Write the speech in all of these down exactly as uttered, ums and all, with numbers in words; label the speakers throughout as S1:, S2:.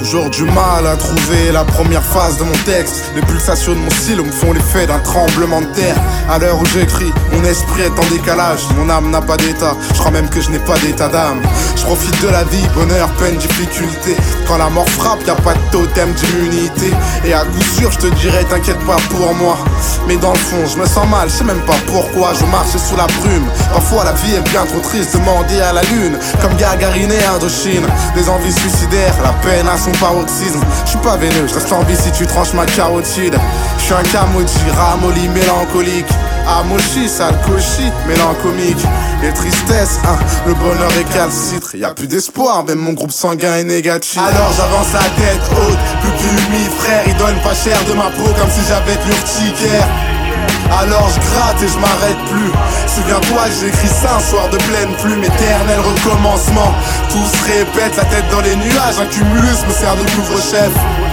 S1: toujours du mal à trouver la première phase de mon texte. Les pulsations de mon stylo me font l'effet d'un tremblement de terre. À l'heure où j'écris, mon esprit est en décalage. Mon âme n'a pas d'état, je crois même que je n'ai pas d'état d'âme. Je profite de la vie, bonheur, peine, difficulté. Quand la mort frappe, y a pas de totem d'immunité. Et à coup sûr, je te dirais t'inquiète pas pour moi. Mais dans le fond, je me sens mal, je sais même pas pourquoi. Je marche sous la brume, parfois la vie est bien trop triste. Demander à la lune, comme Gagarine et Indochine. Des envies suicidaires, la peine à son paroxysme. Je suis pas veineux, je reste en vie si tu tranches ma carotide. Je suis un camoji, ramolli, mélancolique. Amochi, sale cochi, mélancolique. Les tristesses, hein, le bonheur récalcitre. Y'a plus d'espoir, même mon groupe sanguin est négatif. Alors j'avance la tête haute, plus plus humide, frère. Ils donnent pas cher de ma peau comme si j'avais de l'urticaire. Alors je gratte et je m'arrête plus. Souviens-toi, j'écris ça un soir de pleine plume. Éternel recommencement. Tout se répète, la tête dans les nuages. Un cumulus me sert de couvre-chef.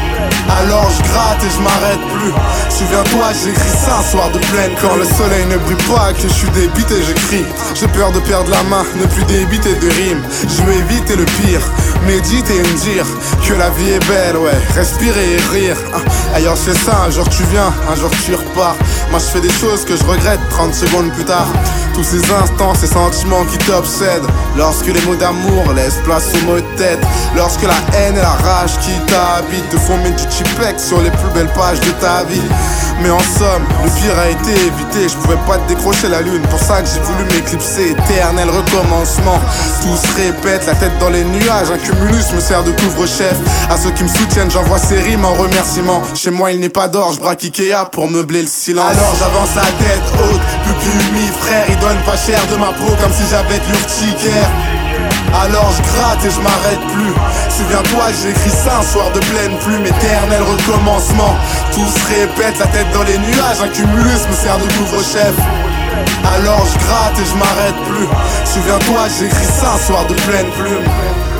S1: Alors je gratte et je m'arrête plus. Souviens-toi, j'écris ça un soir de pleine. Quand le soleil ne brille pas, que je suis débité, j'écris. J'ai peur de perdre la main, ne plus débiter de rimes. Je veux éviter le pire, méditer et me dire que la vie est belle, ouais. Respirer et rire. Ailleurs c'est ça, un jour tu viens, un jour tu repars. Moi je fais des choses que je regrette trente secondes plus tard. Tous ces instants, ces sentiments qui t'obsèdent. Lorsque les mots d'amour laissent place aux mots de tête. Lorsque la haine et la rage qui t'habitent te font mettre du chipex sur les plus belles pages de ta vie. Mais en somme, le pire a été évité. Je pouvais pas te décrocher la lune, pour ça que j'ai voulu m'éclipser. Éternel recommencement. Tout se répète, la tête dans les nuages. Un cumulus me sert de couvre-chef. À ceux qui me soutiennent, j'envoie ces rimes en remerciement. Chez moi il n'est pas d'or, je braque Ikea pour meubler le silence. Alors j'avance la tête haute, plus plus humide, frère. Ils donnent pas cher de ma peau comme si j'avais de l'urticaire. Alors je gratte et je m'arrête plus. Souviens-toi, j'écris ça un soir de pleine plume. Éternel recommencement. Tout se répète, la tête dans les nuages. Un cumulus me sert de couvre-chef. Alors je gratte et je m'arrête plus. Souviens-toi, j'écris ça un soir de pleine plume.